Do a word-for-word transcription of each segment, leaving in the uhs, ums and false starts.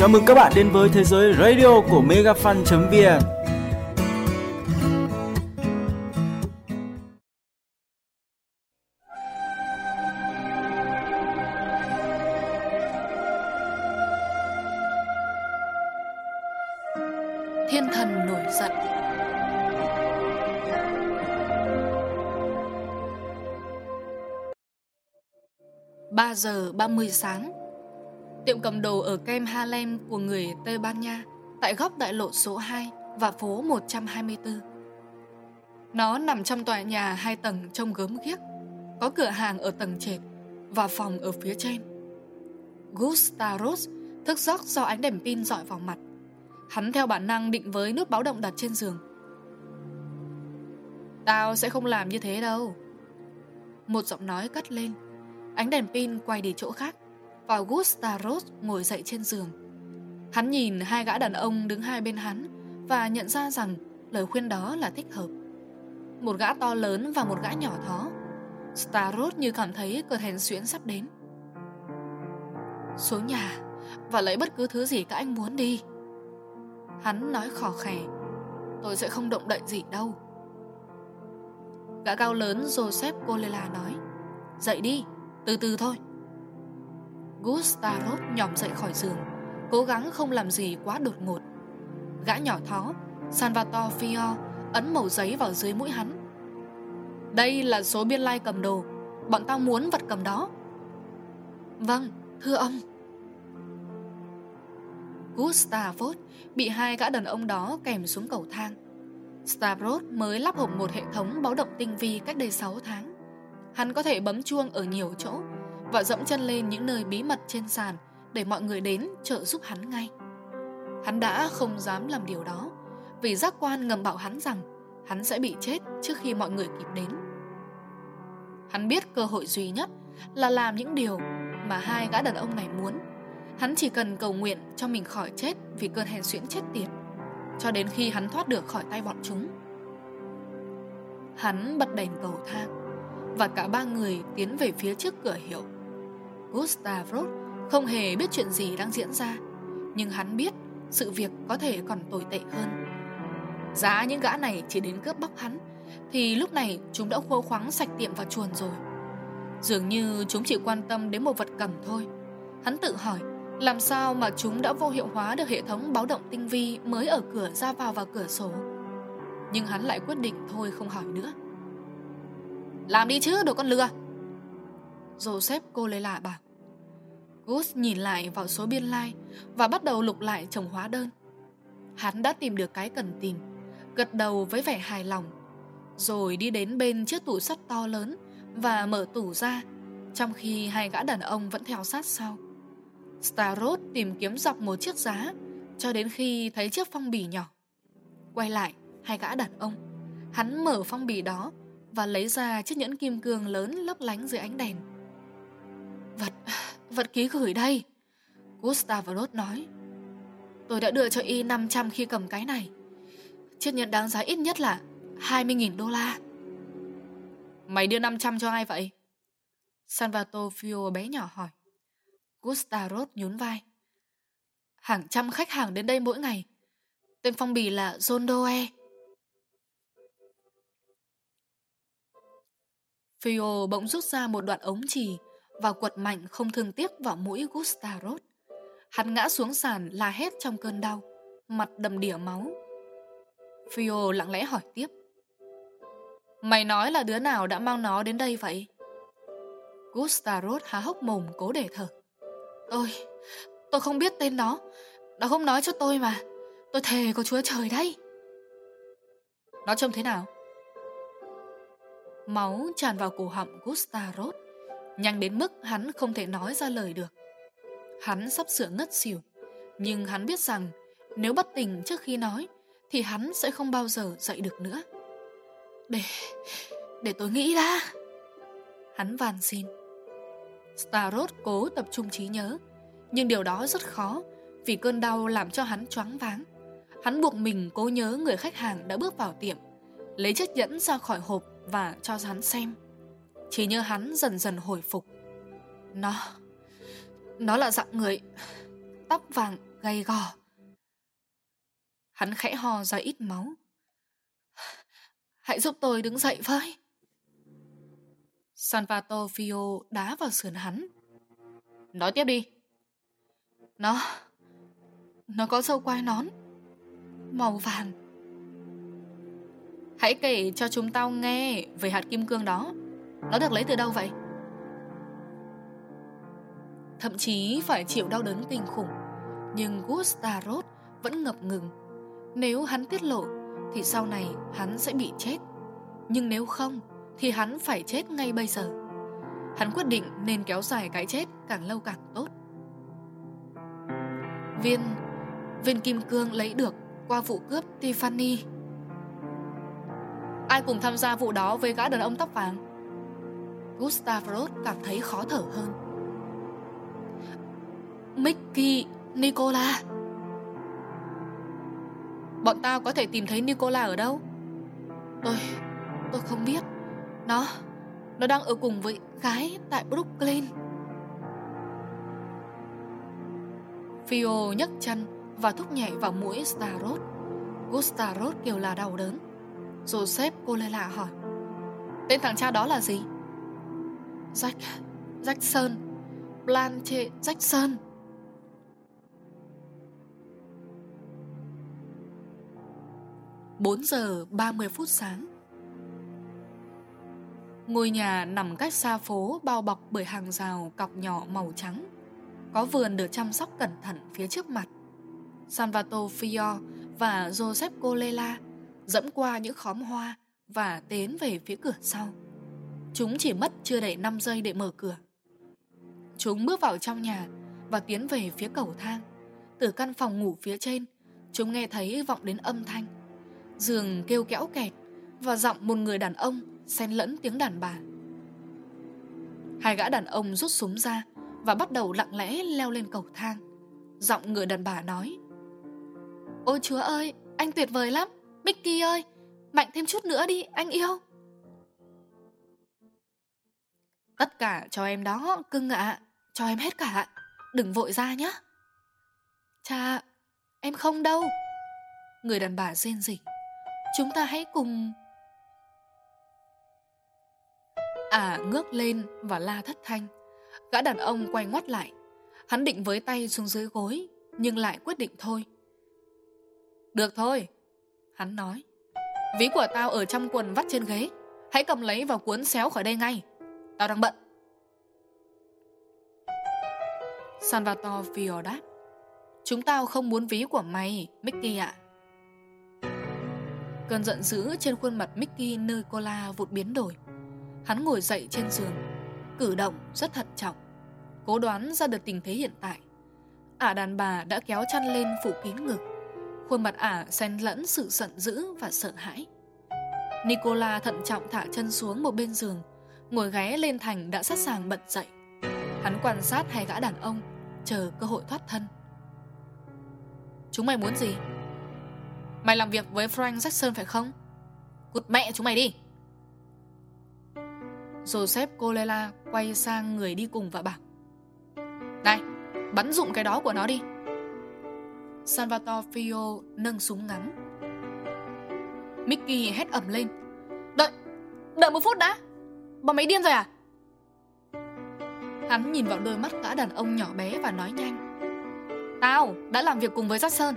Chào mừng các bạn đến với thế giới radio của megafan chấm vn. Thiên thần nổi giận. ba giờ ba mươi sáng. Tiệm cầm đồ ở Kem Harlem của người Tây Ban Nha, tại góc đại lộ số hai và phố một trăm hai mươi tư. Nó nằm trong tòa nhà hai tầng trông gớm ghiếc, có cửa hàng ở tầng trệt và phòng ở phía trên. Gustav thức giấc do ánh đèn pin rọi vào mặt. Hắn theo bản năng định với nút báo động đặt trên giường. Tao sẽ không làm như thế đâu. Một giọng nói cất lên. Ánh đèn pin quay đi chỗ khác và Gustav ngồi dậy trên giường. Hắn nhìn hai gã đàn ông đứng hai bên hắn và nhận ra rằng lời khuyên đó là thích hợp. Một gã to lớn và một gã nhỏ thó. Starrot như cảm thấy cơn hèn xuyễn sắp đến. Xuống nhà và lấy bất cứ thứ gì các anh muốn đi. Hắn nói khò khè. Tôi sẽ không động đậy gì đâu. Gã cao lớn Joseph Colela nói. Dậy đi, từ từ thôi. Gustav nhòm dậy khỏi giường, cố gắng không làm gì quá đột ngột. Gã nhỏ thó Salvatore Fio ấn mẩu giấy vào dưới mũi hắn. Đây là số biên lai cầm đồ. Bọn tao muốn vật cầm đó. Vâng, thưa ông. Gustav bị hai gã đàn ông đó kèm xuống cầu thang. Stavros mới lắp hộp một hệ thống báo động tinh vi cách đây sáu tháng. Hắn có thể bấm chuông ở nhiều chỗ và dẫm chân lên những nơi bí mật trên sàn để mọi người đến trợ giúp hắn ngay. Hắn đã không dám làm điều đó vì giác quan ngầm bảo hắn rằng hắn sẽ bị chết trước khi mọi người kịp đến. Hắn biết cơ hội duy nhất là làm những điều mà hai gã đàn ông này muốn. Hắn chỉ cần cầu nguyện cho mình khỏi chết vì cơn hèn xuyễn chết tiệt, cho đến khi hắn thoát được khỏi tay bọn chúng. Hắn bật đèn cầu thang và cả ba người tiến về phía trước cửa hiệu. Gustav không hề biết chuyện gì đang diễn ra, nhưng hắn biết sự việc có thể còn tồi tệ hơn. Giá những gã này chỉ đến cướp bóc hắn, thì lúc này chúng đã khô khoắng sạch tiệm và chuồn rồi. Dường như chúng chỉ quan tâm đến một vật cầm thôi. Hắn tự hỏi làm sao mà chúng đã vô hiệu hóa được hệ thống báo động tinh vi mới ở cửa ra vào và cửa sổ. Nhưng hắn lại quyết định thôi không hỏi nữa. Làm đi chứ, đồ con lừa, Joseph Colela bảo. Gus nhìn lại vào số biên lai và bắt đầu lục lại chồng hóa đơn. Hắn đã tìm được cái cần tìm, gật đầu với vẻ hài lòng, rồi đi đến bên chiếc tủ sắt to lớn và mở tủ ra, trong khi hai gã đàn ông vẫn theo sát sau. Starrot tìm kiếm dọc một chiếc giá cho đến khi thấy chiếc phong bì nhỏ. Quay lại hai gã đàn ông, hắn mở phong bì đó và lấy ra chiếc nhẫn kim cương lớn lấp lánh dưới ánh đèn. Vật, vật ký gửi đây, Gustav nói. Tôi đã đưa cho y năm trăm khi cầm cái này. Chiếc nhẫn đáng giá ít nhất là hai mươi nghìn đô la. Mày đưa năm trăm cho ai vậy? Salvatore Fio bé nhỏ hỏi. Gustav nhún vai. Hàng trăm khách hàng đến đây mỗi ngày. Tên phong bì là John Doe. Fio bỗng rút ra một đoạn ống chì và quật mạnh không thương tiếc vào mũi Gustav. Hắn ngã xuống sàn la hét trong cơn đau, mặt đầm đìa máu. Fio lặng lẽ hỏi tiếp. Mày nói là đứa nào đã mang nó đến đây vậy? Gustav há hốc mồm cố để thở. Tôi, tôi không biết tên nó. Nó không nói cho tôi mà. Tôi thề có Chúa Trời đấy. Nó trông thế nào? Máu tràn vào cổ họng Gustav, nhanh đến mức hắn không thể nói ra lời được. Hắn sắp sửa ngất xỉu, nhưng hắn biết rằng nếu bất tỉnh trước khi nói thì hắn sẽ không bao giờ dậy được nữa. Để, để tôi nghĩ đã. Hắn van xin. Starrot cố tập trung trí nhớ, nhưng điều đó rất khó vì cơn đau làm cho hắn choáng váng. Hắn buộc mình cố nhớ người khách hàng đã bước vào tiệm, lấy chiếc nhẫn ra khỏi hộp và cho hắn xem. Trí nhớ hắn dần dần hồi phục. Nó, nó là dạng người tóc vàng gay gò. Hắn khẽ ho ra ít máu. Hãy giúp tôi đứng dậy với. Salvatore Fio đá vào sườn hắn. Nói tiếp đi. Nó Nó có râu quai nón màu vàng. Hãy kể cho chúng tao nghe về hạt kim cương đó. Nó được lấy từ đâu vậy? Thậm chí phải chịu đau đớn kinh khủng, nhưng Gustav Roth vẫn ngập ngừng. Nếu hắn tiết lộ thì sau này hắn sẽ bị chết, nhưng nếu không thì hắn phải chết ngay bây giờ. Hắn quyết định nên kéo dài cái chết càng lâu càng tốt. Viên Viên kim cương lấy được qua vụ cướp Tiffany. Ai cùng tham gia vụ đó với gã đàn ông tóc vàng? Gustav Roth cảm thấy khó thở hơn. Mickey Nicola. Bọn tao có thể tìm thấy Nicola ở đâu? Tôi Tôi không biết. Nó Nó đang ở cùng với gái tại Brooklyn. Fio nhấc chân và thúc nhẹ vào mũi Starrot. Gustav kêu là đau đớn. Joseph Colela hỏi: Tên thằng cha đó là gì? Jack Jackson Blanche Jackson. Bốn giờ ba mươi phút sáng. Ngôi nhà nằm cách xa phố, bao bọc bởi hàng rào cọc nhỏ màu trắng. Có vườn được chăm sóc cẩn thận phía trước mặt. Salvatore Fio và Joseph Colela dẫm qua những khóm hoa và tiến về phía cửa sau. Chúng chỉ mất chưa đầy năm giây để mở cửa. Chúng bước vào trong nhà và tiến về phía cầu thang. Từ căn phòng ngủ phía trên, chúng nghe thấy vọng đến âm thanh giường kêu kẽo kẹt và giọng một người đàn ông xen lẫn tiếng đàn bà. Hai gã đàn ông rút súng ra và bắt đầu lặng lẽ leo lên cầu thang. Giọng người đàn bà nói: Ôi Chúa ơi, anh tuyệt vời lắm. Mickey ơi, mạnh thêm chút nữa đi, anh yêu. Tất cả cho em đó, cưng ạ. À. Cho em hết cả. Đừng vội ra nhé. Cha, em không đâu. Người đàn bà rên rỉ: Chúng ta hãy cùng... Ả ngước lên và la thất thanh. Gã đàn ông quay ngoắt lại. Hắn định với tay xuống dưới gối, nhưng lại quyết định thôi. Được thôi, hắn nói. Ví của tao ở trong quần vắt trên ghế. Hãy cầm lấy và cuốn xéo khỏi đây ngay. Tao đang bận. Salvatore Fio đáp: Chúng tao không muốn ví của mày, Mickey ạ. Cơn giận dữ trên khuôn mặt Mickey Nicola vụt biến đổi. Hắn ngồi dậy trên giường, cử động rất thận trọng, cố đoán ra được tình thế hiện tại. Ả đàn bà đã kéo chăn lên phủ kín ngực. Khuôn mặt Ả xen lẫn sự giận dữ và sợ hãi. Nicola thận trọng thả chân xuống một bên giường, ngồi ghé lên thành đã sẵn sàng bật dậy. Hắn quan sát hai gã đàn ông, chờ cơ hội thoát thân. Chúng mày muốn gì? Mày làm việc với Frank Jackson phải không? Cút mẹ chúng mày đi. Joseph Colela quay sang người đi cùng và bảo: Này, bắn dụng cái đó của nó đi. Salvatore Fio nâng súng ngắn. Mickey hét ầm lên: Đợi, đợi một phút đã. Bọn mày điên rồi à? Hắn nhìn vào đôi mắt gã đàn ông nhỏ bé và nói nhanh: Tao đã làm việc cùng với Jackson.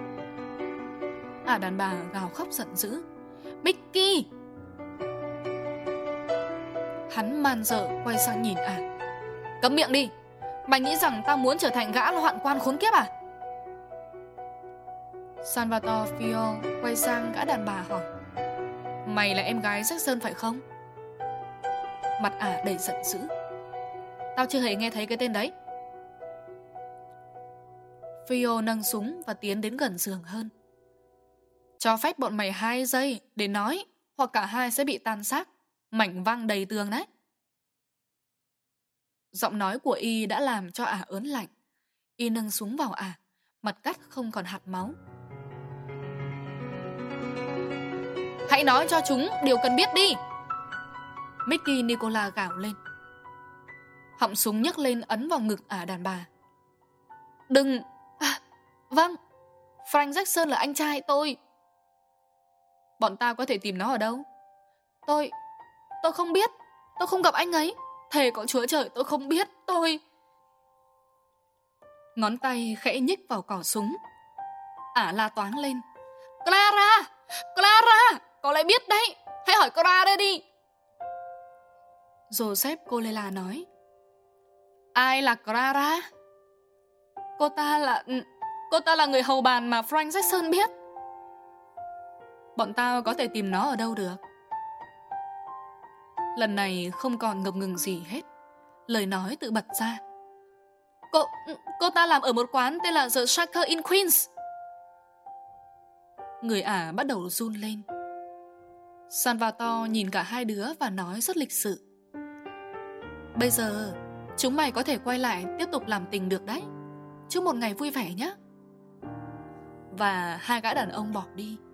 Ả đàn bà gào khóc giận dữ: Mickey! Hắn man dợ quay sang nhìn Ả: Cấm miệng đi. Mày nghĩ rằng tao muốn trở thành gã hoạn quan khốn kiếp à? Salvatore Fio quay sang gã đàn bà hỏi: Mày là em gái Jackson phải không? Mặt Ả đầy giận dữ: Tao chưa hề nghe thấy cái tên đấy. Fio nâng súng và tiến đến gần giường hơn. Cho phép bọn mày hai giây để nói, hoặc cả hai sẽ bị tan xác, mảnh văng đầy tường đấy. Giọng nói của y đã làm cho Ả ớn lạnh. Y nâng súng vào Ả, mặt cắt không còn hạt máu. Hãy nói cho chúng điều cần biết đi. Mickey Nicola gào lên. Họng súng nhấc lên ấn vào ngực Ả đàn bà. Đừng, à, Vâng, Frank Jackson là anh trai tôi. Bọn tao có thể tìm nó ở đâu? Tôi... tôi không biết. Tôi không gặp anh ấy. Thề có Chúa trời tôi không biết. Tôi... Ngón tay khẽ nhích vào cò súng. Ả la toáng lên. Clara! Clara! Có lẽ biết đấy. Hãy hỏi Clara đây đi. Joseph Colela nói. Ai là Clara? Cô ta là... Cô ta là người hầu bàn mà Frank Jackson biết. Bọn tao có thể tìm nó ở đâu được? Lần này không còn ngập ngừng gì hết. Lời nói tự bật ra. Cô... Cô ta làm ở một quán tên là The Shaker in Queens. Người Ả bắt đầu run lên. Salvatore nhìn cả hai đứa và nói rất lịch sự. Bây giờ chúng mày có thể quay lại tiếp tục làm tình được đấy. Chúc một ngày vui vẻ nhé. Và hai gã đàn ông bỏ đi.